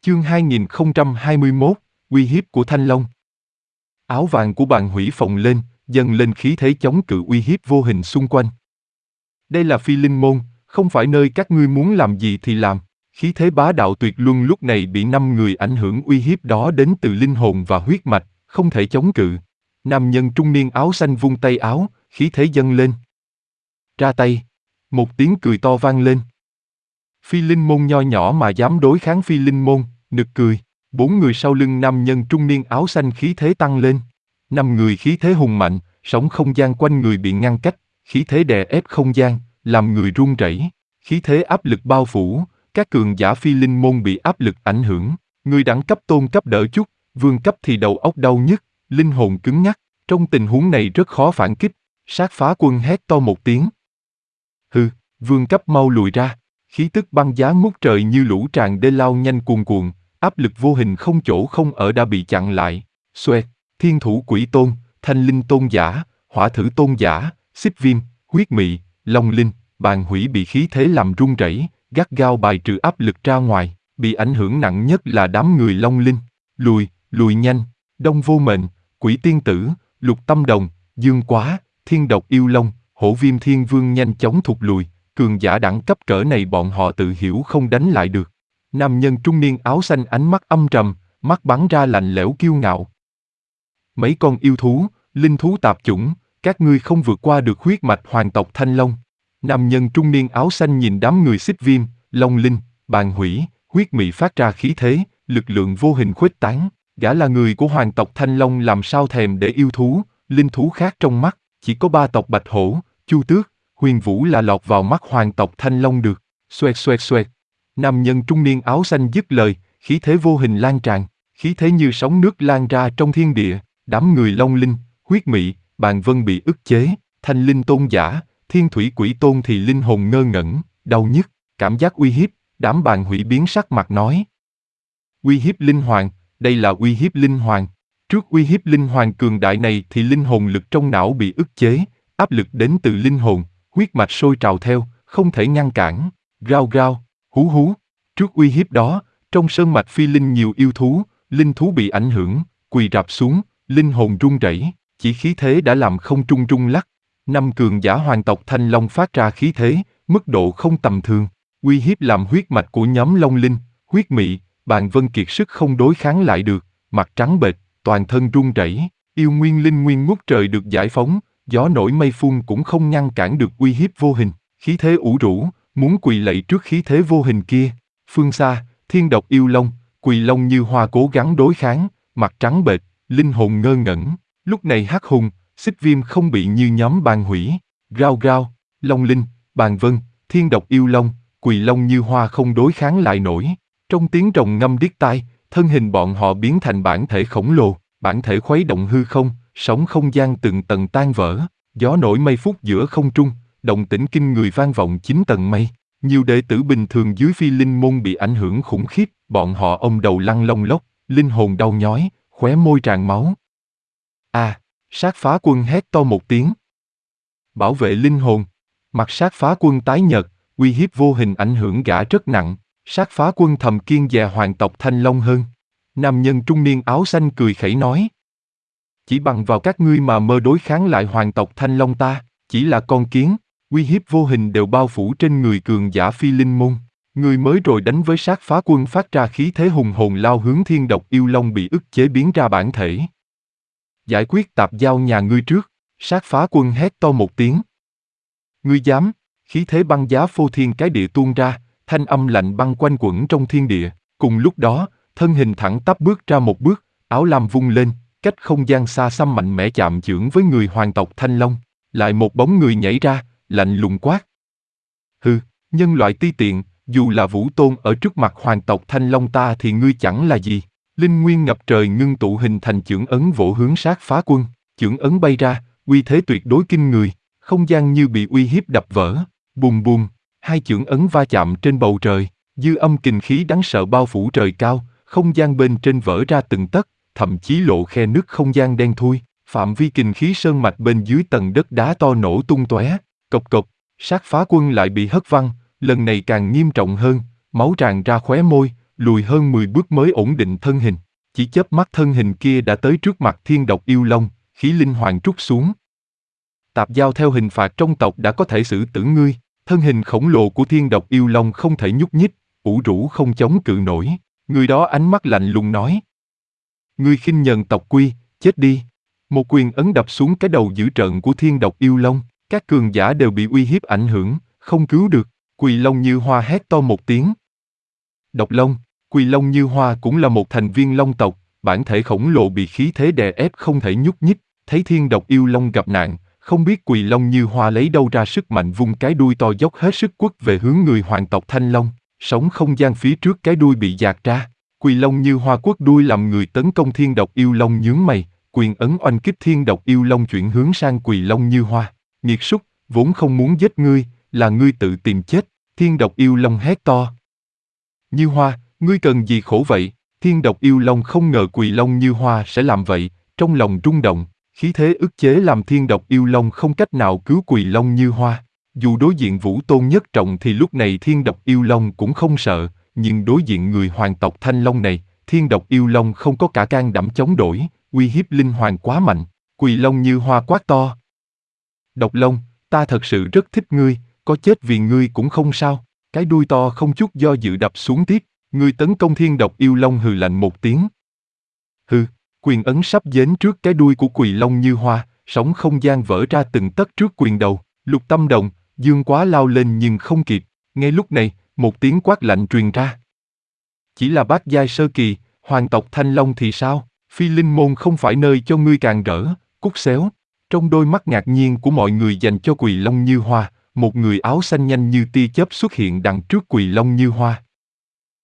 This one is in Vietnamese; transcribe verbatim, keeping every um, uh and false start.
Chương hai nghìn không trăm hai mươi mốt, uy hiếp của Thanh Long. Áo vàng của Bàn Hủy phồng lên, dâng lên khí thế chống cự uy hiếp vô hình xung quanh. Đây là Phi Linh Môn, không phải nơi các ngươi muốn làm gì thì làm. Khí thế bá đạo tuyệt luân lúc này bị năm người ảnh hưởng uy hiếp đó đến từ linh hồn và huyết mạch, không thể chống cự. Nam nhân trung niên áo xanh vung tay áo, khí thế dâng lên. Ra tay. Một tiếng cười to vang lên. Phi Linh Môn nho nhỏ mà dám đối kháng Phi Linh Môn, nực cười. Bốn người sau lưng nam nhân trung niên áo xanh khí thế tăng lên. Năm người khí thế hùng mạnh, sóng không gian quanh người bị ngăn cách, khí thế đè ép không gian, làm người run rẩy. Khí thế áp lực bao phủ, các cường giả Phi Linh Môn bị áp lực ảnh hưởng. Người đẳng cấp tôn cấp đỡ chút, vương cấp thì đầu óc đau nhức, linh hồn cứng nhắc. Trong tình huống này rất khó phản kích. Sát Phá Quân hét to một tiếng. Hừ, vương cấp mau lùi ra. Khí tức băng giá ngút trời như lũ tràn đê lao nhanh cuồn cuộn, áp lực vô hình không chỗ không ở đã bị chặn lại. Xoẹt, Thiên Thủ Quỷ Tôn, Thanh Linh Tôn Giả, Hỏa Thử Tôn Giả, Xích Viêm, Huyết Mị, Long Linh, Bàn Hủy bị khí thế làm run rẩy, gắt gao bài trừ áp lực ra ngoài. Bị ảnh hưởng nặng nhất là đám người Long Linh. Lùi, lùi nhanh. Đông Vô Mệnh, Quỷ Tiên Tử, Lục Tâm Đồng, Dương Quá, Thiên Độc Yêu Long, Hổ Viêm Thiên Vương nhanh chóng thụt lùi. Cường giả đẳng cấp cỡ này bọn họ tự hiểu không đánh lại được. Nam nhân trung niên áo xanh ánh mắt âm trầm, mắt bắn ra lạnh lẽo kiêu ngạo. Mấy con yêu thú, linh thú tạp chủng, các ngươi không vượt qua được huyết mạch hoàng tộc Thanh Long. Nam nhân trung niên áo xanh nhìn đám người Xích Viêm, Long Linh, Bàn Hủy, Huyết Mị phát ra khí thế, lực lượng vô hình khuếch tán. Gã là người của hoàng tộc Thanh Long làm sao thèm để yêu thú, linh thú khác trong mắt, chỉ có ba tộc Bạch Hổ, Chu Tước, Huyền Vũ là lọt vào mắt hoàng tộc Thanh Long được. Xoẹt xoẹt xoẹt. Nam nhân trung niên áo xanh dứt lời, khí thế vô hình lan tràn, khí thế như sóng nước lan ra trong thiên địa. Đám người Long Linh, Huyết Mị, Bàn Vân bị ức chế, Thanh Linh Tôn Giả, Thiên Thủy Quỷ Tôn thì linh hồn ngơ ngẩn, đau nhức, cảm giác uy hiếp. Đám Bàn Hủy biến sắc mặt nói: uy hiếp linh hoàng, đây là uy hiếp linh hoàng. Trước uy hiếp linh hoàng cường đại này thì linh hồn lực trong não bị ức chế, áp lực đến từ linh hồn, huyết mạch sôi trào theo, không thể ngăn cản. Rao rao, hú hú. Trước uy hiếp đó, trong sơn mạch Phi Linh nhiều yêu thú, linh thú bị ảnh hưởng, quỳ rạp xuống, linh hồn run rẩy, chỉ khí thế đã làm không trung rung lắc. Năm cường giả hoàng tộc Thanh Long phát ra khí thế, mức độ không tầm thường, uy hiếp làm huyết mạch của nhóm Long Linh, Huyết Mị, Bàn Vân kiệt sức không đối kháng lại được, mặt trắng bệch, toàn thân run rẩy. Yêu nguyên linh nguyên ngút trời được giải phóng, gió nổi mây phun cũng không ngăn cản được uy hiếp vô hình, khí thế ủ rũ, muốn quỳ lạy trước khí thế vô hình kia. Phương xa, Thiên Độc Yêu Long, Quỳ Long Như Hoa cố gắng đối kháng, mặt trắng bệch, linh hồn ngơ ngẩn. Lúc này Hắc Hùng, Xích Viêm không bị như nhóm Bàn Hủy, Rao rao, Long Linh, Bàn Vân, Thiên Độc Yêu Long, Quỳ Long Như Hoa không đối kháng lại nổi. Trong tiếng rồng ngâm điếc tai, thân hình bọn họ biến thành bản thể khổng lồ, bản thể khuấy động hư không, sóng không gian từng tầng tan vỡ, gió nổi mây phút giữa không trung, động tĩnh kinh người vang vọng chín tầng mây. Nhiều đệ tử bình thường dưới Phi Linh Môn bị ảnh hưởng khủng khiếp, bọn họ ôm đầu lăn lông lốc, linh hồn đau nhói, khóe môi tràn máu. À, Sát Phá Quân hét to một tiếng. Bảo vệ linh hồn. Mặt Sát Phá Quân tái nhợt, uy hiếp vô hình ảnh hưởng gã rất nặng. Sát Phá Quân thầm kiêng dè hoàng tộc Thanh Long hơn. Nam nhân trung niên áo xanh cười khẩy nói: chỉ bằng vào các ngươi mà mơ đối kháng lại hoàng tộc Thanh Long ta, chỉ là con kiến. Uy hiếp vô hình đều bao phủ trên người cường giả Phi Linh Môn. Người mới rồi đánh với Sát Phá Quân phát ra khí thế hùng hồn lao hướng Thiên Độc Yêu Long bị ức chế biến ra bản thể. Giải quyết tạp giao nhà ngươi trước. Sát Phá Quân hét to một tiếng. Ngươi dám? Khí thế băng giá phô thiên cái địa tuôn ra, thanh âm lạnh băng quanh quẩn trong thiên địa. Cùng lúc đó, thân hình thẳng tắp bước ra một bước, áo lam vung lên, cách không gian xa xăm mạnh mẽ chạm chưởng với người hoàng tộc Thanh Long. Lại một bóng người nhảy ra, lạnh lùng quát: hừ, nhân loại ti tiện, dù là Vũ Tôn ở trước mặt hoàng tộc Thanh Long ta thì ngươi chẳng là gì. Linh nguyên ngập trời ngưng tụ hình thành chưởng ấn vỗ hướng Sát Phá Quân. Chưởng ấn bay ra, uy thế tuyệt đối kinh người, không gian như bị uy hiếp đập vỡ. Bùm bùm, hai chưởng ấn va chạm trên bầu trời, dư âm kình khí đáng sợ bao phủ trời cao, không gian bên trên vỡ ra từng tấc, thậm chí lộ khe nứt không gian đen thui. Phạm vi kình khí sơn mạch bên dưới tầng đất đá to nổ tung tóe. Cộc cộc, Sát Phá Quân lại bị hất văng, lần này càng nghiêm trọng hơn, máu tràn ra khóe môi, lùi hơn mười bước mới ổn định thân hình. Chỉ chớp mắt thân hình kia đã tới trước mặt Thiên Độc Yêu Long, khí linh hoàng trút xuống. Tạp giao theo hình phạt trong tộc đã có thể xử tử ngươi, thân hình khổng lồ của Thiên Độc Yêu Long không thể nhúc nhích, ủ rũ không chống cự nổi. Người đó ánh mắt lạnh lùng nói: ngươi khinh nhờn tộc quy, chết đi. Một quyền ấn đập xuống cái đầu dữ trợn của Thiên Độc Yêu Long, các cường giả đều bị uy hiếp ảnh hưởng, không cứu được. Quỳ Long Như Hoa hét to một tiếng. Độc Long, Quỳ Long Như Hoa cũng là một thành viên Long tộc, bản thể khổng lồ bị khí thế đè ép không thể nhúc nhích, thấy Thiên Độc Yêu Long gặp nạn, không biết Quỳ Long Như Hoa lấy đâu ra sức mạnh vung cái đuôi to dốc hết sức quất về hướng người hoàng tộc Thanh Long, sóng không gian phía trước cái đuôi bị dạt ra. Quỳ Long Như Hoa quất đuôi làm người tấn công Thiên Độc Yêu Long nhướng mày, quyền ấn oanh kích Thiên Độc Yêu Long chuyển hướng sang Quỳ Long Như Hoa. Nghiệt súc, vốn không muốn giết ngươi, là ngươi tự tìm chết. Thiên Độc Yêu Long hét to. Như Hoa, ngươi cần gì khổ vậy? Thiên Độc Yêu Long không ngờ Quỳ Long Như Hoa sẽ làm vậy, trong lòng rung động, khí thế ức chế làm Thiên Độc Yêu Long không cách nào cứu Quỳ Long Như Hoa. Dù đối diện Vũ Tôn Nhất Trọng thì lúc này Thiên Độc Yêu Long cũng không sợ, nhưng đối diện người hoàng tộc Thanh Long này, Thiên Độc Yêu Long không có cả can đảm chống đổi, uy hiếp linh hoàng quá mạnh. Quỳ Long Như Hoa quát to. Độc Long, ta thật sự rất thích ngươi, có chết vì ngươi cũng không sao. Cái đuôi to không chút do dự đập xuống tiếp, ngươi tấn công Thiên Độc Yêu Long hừ lạnh một tiếng. Hừ, quyền ấn sắp dến trước cái đuôi của Quỳ Long Như Hoa, sóng không gian vỡ ra từng tấc trước quyền đầu. Lục Tâm Đồng, Dương Quá lao lên nhưng không kịp. Ngay lúc này, một tiếng quát lạnh truyền ra. Chỉ là bát giai sơ kỳ, hoàng tộc Thanh Long thì sao? Phi Linh Môn không phải nơi cho ngươi càng rỡ, cút xéo. Trong đôi mắt ngạc nhiên của mọi người dành cho Quỳ Long Như Hoa, một người áo xanh nhanh như tia chớp xuất hiện đằng trước Quỳ Long Như Hoa.